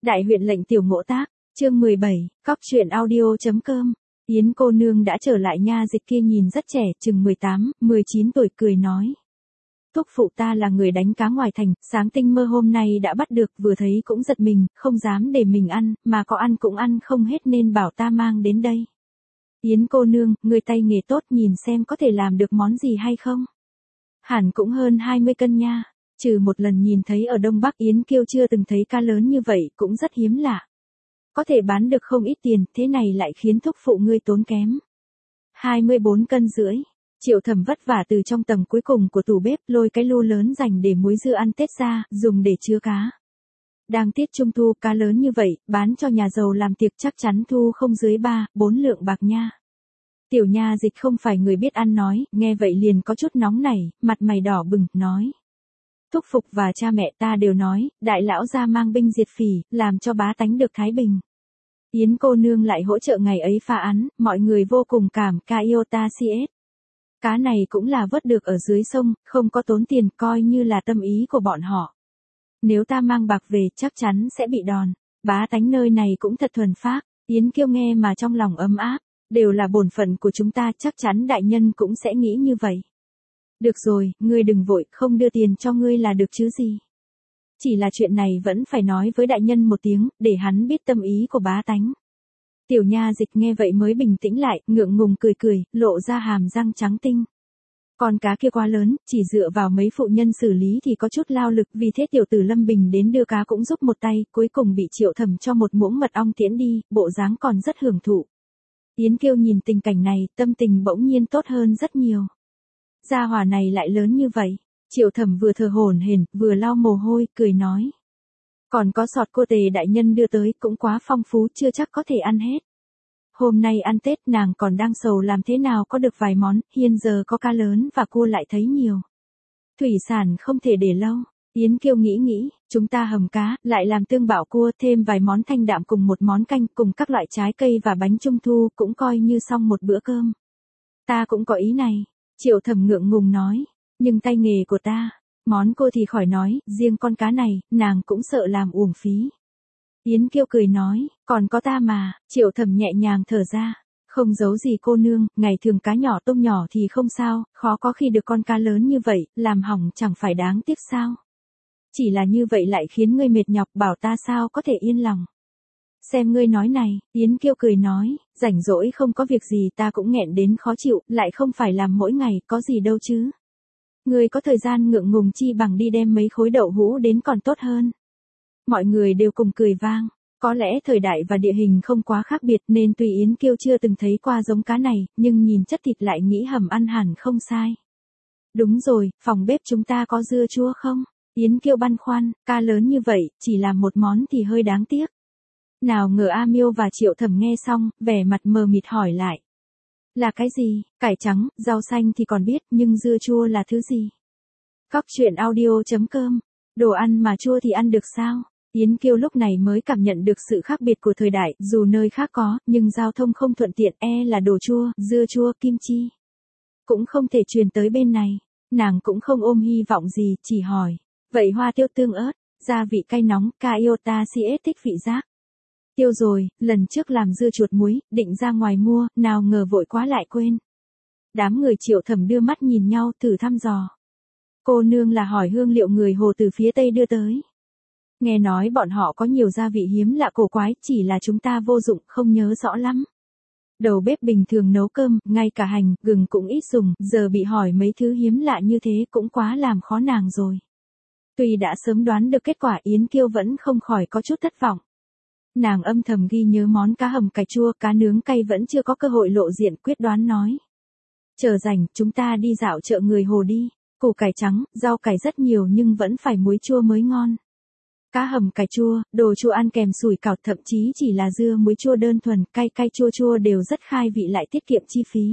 Đại huyện lệnh tiểu ngộ tác, chương 17, cóc truyện audio.com. Yến cô nương đã trở lại nha. Dịch kia nhìn rất trẻ, chừng 18, 19 tuổi, cười nói. Thúc phụ ta là người đánh cá ngoài thành, sáng tinh mơ hôm nay đã bắt được, vừa thấy cũng giật mình, không dám để mình ăn, mà có ăn cũng ăn không hết nên bảo ta mang đến đây. Yến cô nương, người tay nghề tốt, nhìn xem có thể làm được món gì hay không? Hẳn cũng hơn 20 cân nha. Trừ một lần nhìn thấy ở Đông Bắc, Yến Kiêu chưa từng thấy cá lớn như vậy, cũng rất hiếm lạ. Có thể bán được không ít tiền, thế này lại khiến thúc phụ ngươi tốn kém. 24 cân rưỡi. Triệu Thẩm vất vả từ trong tầng cuối cùng của tủ bếp lôi cái lu lớn dành để muối dưa ăn Tết ra, dùng để chứa cá. Đang tiết trung thu, cá lớn như vậy, bán cho nhà giàu làm tiệc chắc chắn thu không dưới 3-4 lượng bạc nha. Tiểu nha Dịch không phải người biết ăn nói, nghe vậy liền có chút nóng nảy, mặt mày đỏ bừng, nói. Thúc Phục và cha mẹ ta đều nói, đại lão gia mang binh diệt phỉ, làm cho bá tánh được thái bình. Yến cô nương lại hỗ trợ ngày ấy phá án, mọi người vô cùng cảm ca yêu ta siết. Cá này cũng là vớt được ở dưới sông, không có tốn tiền, coi như là tâm ý của bọn họ. Nếu ta mang bạc về chắc chắn sẽ bị đòn, bá tánh nơi này cũng thật thuần phác. Yến Kiêu nghe mà trong lòng ấm áp, đều là bổn phận của chúng ta, chắc chắn đại nhân cũng sẽ nghĩ như vậy. Được rồi, ngươi đừng vội, không đưa tiền cho ngươi là được chứ gì. Chỉ là chuyện này vẫn phải nói với đại nhân một tiếng, để hắn biết tâm ý của bá tánh. Tiểu nha Dịch nghe vậy mới bình tĩnh lại, ngượng ngùng cười cười, lộ ra hàm răng trắng tinh. Con cá kia quá lớn, chỉ dựa vào mấy phụ nhân xử lý thì có chút lao lực, vì thế tiểu tử Lâm Bình đến đưa cá cũng giúp một tay, cuối cùng bị Triệu Thẩm cho một muỗng mật ong tiễn đi, bộ dáng còn rất hưởng thụ. Yến Kiêu nhìn tình cảnh này, tâm tình bỗng nhiên tốt hơn rất nhiều. Gia hỏa này lại lớn như vậy. Triệu Thẩm vừa thở hổn hển, vừa lau mồ hôi, cười nói. Còn có sọt cô tề đại nhân đưa tới, cũng quá phong phú, chưa chắc có thể ăn hết. Hôm nay ăn Tết nàng còn đang sầu làm thế nào có được vài món, hiện giờ có cá lớn và cua lại thấy nhiều. Thủy sản không thể để lâu. Yến Kiêu nghĩ, chúng ta hầm cá, lại làm tương bảo cua, thêm vài món thanh đạm cùng một món canh, cùng các loại trái cây và bánh trung thu, cũng coi như xong một bữa cơm. Ta cũng có ý này. Triệu Thẩm ngượng ngùng nói, nhưng tay nghề của ta, món cô thì khỏi nói, riêng con cá này, nàng cũng sợ làm uổng phí. Yến Kiêu cười nói, còn có ta mà. Triệu Thẩm nhẹ nhàng thở ra, không giấu gì cô nương, ngày thường cá nhỏ tôm nhỏ thì không sao, khó có khi được con cá lớn như vậy, làm hỏng chẳng phải đáng tiếc sao. Chỉ là như vậy lại khiến ngươi mệt nhọc, bảo ta sao có thể yên lòng. Xem ngươi nói này, Yến Kiêu cười nói, rảnh rỗi không có việc gì ta cũng nghẹn đến khó chịu, lại không phải làm mỗi ngày, có gì đâu chứ. Ngươi có thời gian ngượng ngùng chi bằng đi đem mấy khối đậu hũ đến còn tốt hơn. Mọi người đều cùng cười vang, có lẽ thời đại và địa hình không quá khác biệt nên tuy Yến Kiêu chưa từng thấy qua giống cá này, nhưng nhìn chất thịt lại nghĩ hầm ăn hẳn không sai. Đúng rồi, phòng bếp chúng ta có dưa chua không? Yến Kiêu băn khoăn, cá lớn như vậy, chỉ làm một món thì hơi đáng tiếc. Nào ngờ A Miêu và Triệu Thẩm nghe xong, vẻ mặt mờ mịt hỏi lại. Là cái gì? Cải trắng, rau xanh thì còn biết, nhưng dưa chua là thứ gì? Cóc truyện audio.com. Đồ ăn mà chua thì ăn được sao? Yến Kiêu lúc này mới cảm nhận được sự khác biệt của thời đại, dù nơi khác có, nhưng giao thông không thuận tiện, là đồ chua, dưa chua, kim chi. Cũng không thể truyền tới bên này. Nàng cũng không ôm hy vọng gì, chỉ hỏi. Vậy hoa tiêu tương ớt, gia vị cay nóng, ca yêu ta siết thích vị giác. Tiêu rồi, lần trước làm dưa chuột muối, định ra ngoài mua, nào ngờ vội quá lại quên. Đám người Triệu Thẩm đưa mắt nhìn nhau, thử thăm dò. Cô nương là hỏi hương liệu người Hồ từ phía Tây đưa tới. Nghe nói bọn họ có nhiều gia vị hiếm lạ cổ quái, chỉ là chúng ta vô dụng, không nhớ rõ lắm. Đầu bếp bình thường nấu cơm, ngay cả hành, gừng cũng ít dùng, giờ bị hỏi mấy thứ hiếm lạ như thế cũng quá làm khó nàng rồi. Tuy đã sớm đoán được kết quả, Yến Kiêu vẫn không khỏi có chút thất vọng. Nàng âm thầm ghi nhớ món cá hầm cải chua, cá nướng cay vẫn chưa có cơ hội lộ diện, quyết đoán nói. Chờ rảnh, chúng ta đi dạo chợ người Hồ đi, củ cải trắng, rau cải rất nhiều nhưng vẫn phải muối chua mới ngon. Cá hầm cải chua, đồ chua ăn kèm sủi cảo, thậm chí chỉ là dưa muối chua đơn thuần, cay cay chua chua đều rất khai vị lại tiết kiệm chi phí.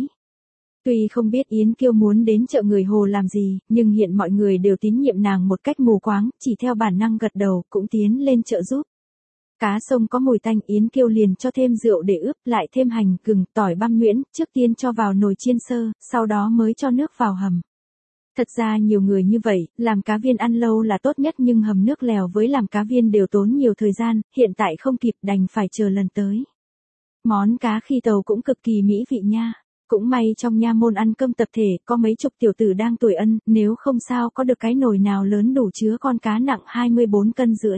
Tuy không biết Yến Kiêu muốn đến chợ người Hồ làm gì, nhưng hiện mọi người đều tín nhiệm nàng một cách mù quáng, chỉ theo bản năng gật đầu, cũng tiến lên chợ giúp. Cá sông có mùi tanh, Yến Kiêu liền cho thêm rượu để ướp, lại thêm hành, gừng, tỏi, băm nhuyễn, trước tiên cho vào nồi chiên sơ, sau đó mới cho nước vào hầm. Thật ra nhiều người như vậy, làm cá viên ăn lâu là tốt nhất nhưng hầm nước lèo với làm cá viên đều tốn nhiều thời gian, hiện tại không kịp đành phải chờ lần tới. Món cá khi tàu cũng cực kỳ mỹ vị nha. Cũng may trong nha môn ăn cơm tập thể có mấy chục tiểu tử đang tuổi ân, nếu không sao có được cái nồi nào lớn đủ chứa con cá nặng 24 cân rưỡi.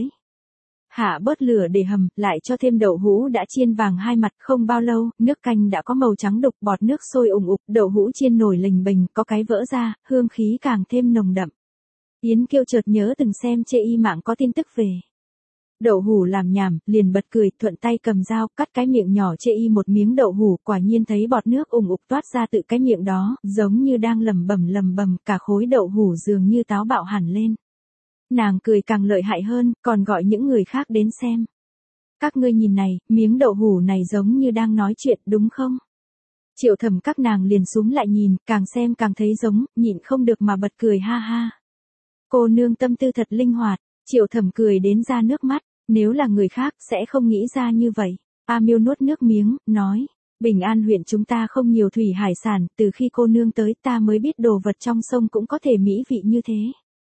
Hạ bớt lửa để hầm, lại cho thêm đậu hũ đã chiên vàng hai mặt, không bao lâu, nước canh đã có màu trắng đục, bọt nước sôi ùng ục, đậu hũ chiên nổi lềnh bềnh, có cái vỡ ra, hương khí càng thêm nồng đậm. Yến Kiêu chợt nhớ từng xem trên y mạng có tin tức về đậu hũ làm nhảm, liền bật cười, thuận tay cầm dao, cắt cái miệng nhỏ chê y một miếng đậu hũ, quả nhiên thấy bọt nước ùng ục toát ra từ cái miệng đó, giống như đang lẩm bẩm, cả khối đậu hũ dường như táo bạo hẳn lên. Nàng cười càng lợi hại hơn, còn gọi những người khác đến xem. Các ngươi nhìn này, miếng đậu hũ này giống như đang nói chuyện đúng không? Triệu Thẩm các nàng liền súm lại nhìn, càng xem càng thấy giống, nhịn không được mà bật cười ha ha. Cô nương tâm tư thật linh hoạt, Triệu Thẩm cười đến ra nước mắt, nếu là người khác sẽ không nghĩ ra như vậy. A Miêu nuốt nước miếng, nói, Bình An huyện chúng ta không nhiều thủy hải sản, từ khi cô nương tới ta mới biết đồ vật trong sông cũng có thể mỹ vị như thế.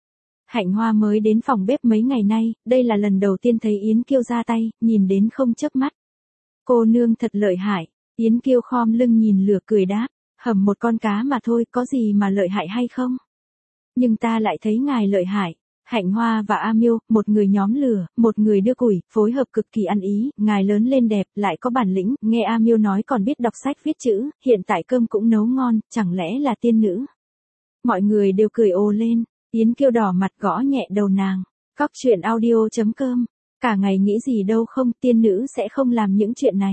Hạnh Hoa mới đến phòng bếp mấy ngày nay, đây là lần đầu tiên thấy Yến Kiêu ra tay, nhìn đến không chớp mắt. Cô nương thật lợi hại, Yến Kiêu khom lưng nhìn lửa cười đáp, hầm một con cá mà thôi có gì mà lợi hại hay không? Nhưng ta lại thấy ngài lợi hại. Hạnh Hoa và A Miêu, một người nhóm lửa, một người đưa củi, phối hợp cực kỳ ăn ý, ngài lớn lên đẹp, lại có bản lĩnh, nghe A Miêu nói còn biết đọc sách viết chữ, hiện tại cơm cũng nấu ngon, chẳng lẽ là tiên nữ? Mọi người đều cười ồ lên, Yến Kiêu đỏ mặt gõ nhẹ đầu nàng, Cóc truyện audio.com, cả ngày nghĩ gì đâu không, tiên nữ sẽ không làm những chuyện này.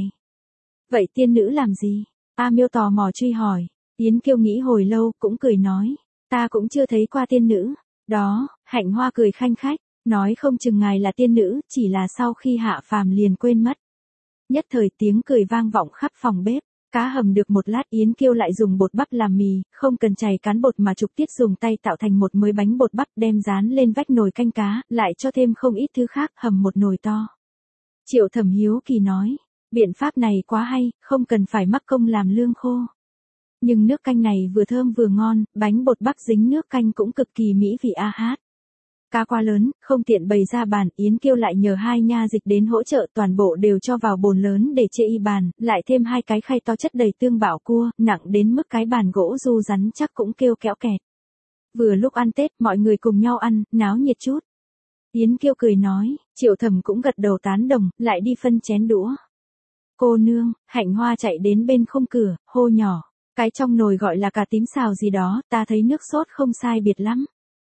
Vậy tiên nữ làm gì? A Miêu tò mò truy hỏi, Yến Kiêu nghĩ hồi lâu, cũng cười nói, ta cũng chưa thấy qua tiên nữ. Đó, Hạnh Hoa cười khanh khách, nói không chừng ngài là tiên nữ, chỉ là sau khi hạ phàm liền quên mất. Nhất thời tiếng cười vang vọng khắp phòng bếp, cá hầm được một lát Yến Kiêu lại dùng bột bắp làm mì, không cần chày cán bột mà trực tiếp dùng tay tạo thành một mới bánh bột bắp đem dán lên vách nồi canh cá, lại cho thêm không ít thứ khác, hầm một nồi to. Triệu Thẩm hiếu kỳ nói, biện pháp này quá hay, không cần phải mắc công làm lương khô. Nhưng nước canh này vừa thơm vừa ngon, bánh bột bắp dính nước canh cũng cực kỳ mỹ vị a hát. Cá quá lớn, không tiện bày ra bàn, Yến Kiêu lại nhờ hai nha dịch đến hỗ trợ, toàn bộ đều cho vào bồn lớn để chê y bàn, lại thêm hai cái khay to chất đầy tương bảo cua, nặng đến mức cái bàn gỗ du rắn chắc cũng kêu kéo kẹt. Vừa lúc ăn Tết, mọi người cùng nhau ăn, náo nhiệt chút. Yến Kiêu cười nói, Triệu Thẩm cũng gật đầu tán đồng, lại đi phân chén đũa. Cô nương, Hạnh Hoa chạy đến bên khung cửa, hô nhỏ. Cái trong nồi gọi là cà tím xào gì đó, ta thấy nước sốt không sai biệt lắm.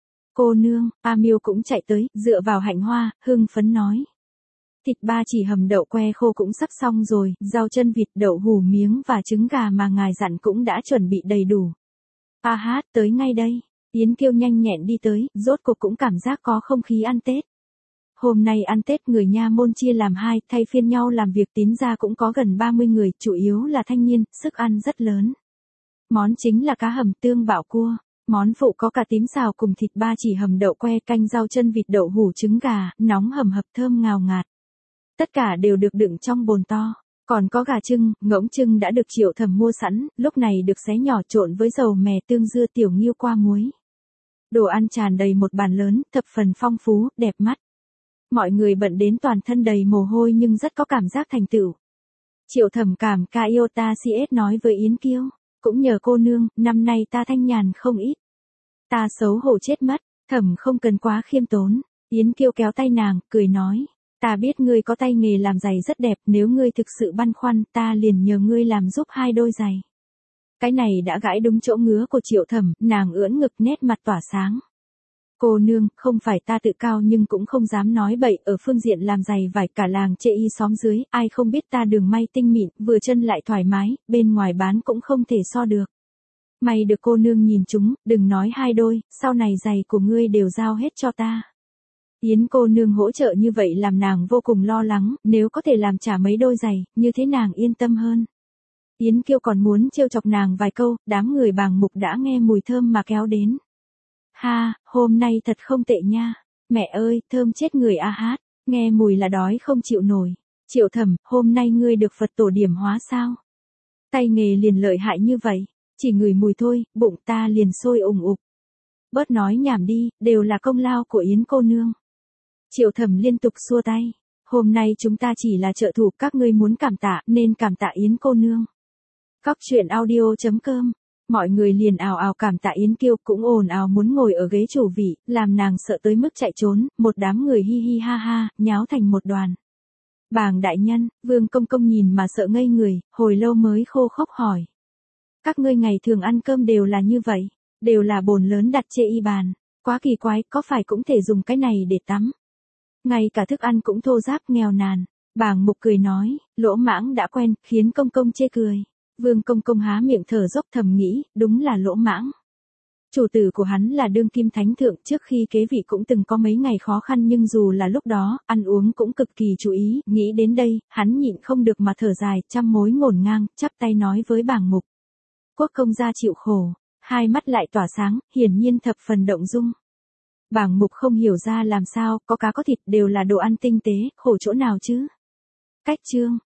Cô nương, A Miêu cũng chạy tới, dựa vào Hạnh Hoa, hưng phấn nói. Thịt ba chỉ hầm đậu que khô cũng sắp xong rồi, rau chân vịt, đậu hủ miếng và trứng gà mà ngài dặn cũng đã chuẩn bị đầy đủ. A hát, tới ngay đây. Yến Kiêu nhanh nhẹn đi tới, rốt cuộc cũng cảm giác có không khí ăn Tết. Hôm nay ăn Tết người nha môn chia làm hai, thay phiên nhau làm việc, tín ra cũng có gần 30 người, chủ yếu là thanh niên, sức ăn rất lớn. Món chính là cá hầm tương bảo cua, món phụ có cà tím xào cùng thịt ba chỉ hầm đậu que canh rau chân vịt đậu hủ trứng gà, nóng hầm hập thơm ngào ngạt. Tất cả đều được đựng trong bồn to, còn có gà trưng, ngỗng trưng đã được Triệu Thẩm mua sẵn, lúc này được xé nhỏ trộn với dầu mè tương dưa tiểu nghiêu qua muối. Đồ ăn tràn đầy một bàn lớn, thập phần phong phú, đẹp mắt. Mọi người bận đến toàn thân đầy mồ hôi nhưng rất có cảm giác thành tựu. Triệu Thẩm cảm ca yêu ta CS nói với Yến Kiêu. Cũng nhờ cô nương, năm nay ta thanh nhàn không ít. Ta xấu hổ chết mất, Thẩm không cần quá khiêm tốn. Yến Kiêu kéo tay nàng, cười nói. Ta biết ngươi có tay nghề làm giày rất đẹp, nếu ngươi thực sự băn khoăn, ta liền nhờ ngươi làm giúp 2 đôi giày. Cái này đã gãi đúng chỗ ngứa của Triệu Thẩm, nàng ưỡn ngực nét mặt tỏa sáng. Cô nương, không phải ta tự cao nhưng cũng không dám nói bậy, ở phương diện làm giày vải cả làng chê y xóm dưới, ai không biết ta đường may tinh mịn, vừa chân lại thoải mái, bên ngoài bán cũng không thể so được. May được cô nương nhìn chúng, đừng nói 2 đôi, sau này giày của ngươi đều giao hết cho ta. Yến cô nương hỗ trợ như vậy làm nàng vô cùng lo lắng, nếu có thể làm trả mấy đôi giày, như thế nàng yên tâm hơn. Yến Kiêu còn muốn trêu chọc nàng vài câu, đám người bàng mục đã nghe mùi thơm mà kéo đến. Ha, hôm nay thật không tệ nha. Mẹ ơi, thơm chết người a hát, nghe mùi là đói không chịu nổi. Triệu Thẩm, hôm nay ngươi được Phật tổ điểm hóa sao? Tay nghề liền lợi hại như vậy, chỉ ngửi mùi thôi, bụng ta liền sôi ùng ục. Bớt nói nhảm đi, đều là công lao của Yến cô nương. Triệu Thẩm liên tục xua tay. Hôm nay chúng ta chỉ là trợ thủ, các ngươi muốn cảm tạ, nên cảm tạ Yến cô nương. Cóc truyện audio.com. Mọi người liền ào ào cảm tạ Yến Kiêu, cũng ồn ào muốn ngồi ở ghế chủ vị, làm nàng sợ tới mức chạy trốn, một đám người hi hi ha ha, nháo thành một đoàn. Bàng đại nhân, Vương Công Công nhìn mà sợ ngây người, hồi lâu mới khô khốc hỏi. Các ngươi ngày thường ăn cơm đều là như vậy, đều là bồn lớn đặt chê y bàn, quá kỳ quái, có phải cũng thể dùng cái này để tắm. Ngay cả thức ăn cũng thô ráp nghèo nàn. Bàng Mục cười nói, Lỗ Mãng đã quen, khiến Công Công chê cười. Vương Công Công há miệng thở dốc thầm nghĩ, đúng là Lỗ Mãng. Chủ tử của hắn là đương kim thánh thượng, trước khi kế vị cũng từng có mấy ngày khó khăn, nhưng dù là lúc đó, ăn uống cũng cực kỳ chú ý, nghĩ đến đây, hắn nhịn không được mà thở dài, trăm mối ngổn ngang, chắp tay nói với Bàng Mục. Quốc công gia chịu khổ, hai mắt lại tỏa sáng, hiển nhiên thập phần động dung. Bàng Mục không hiểu ra làm sao, có cá có thịt đều là đồ ăn tinh tế, khổ chỗ nào chứ. Cách chương.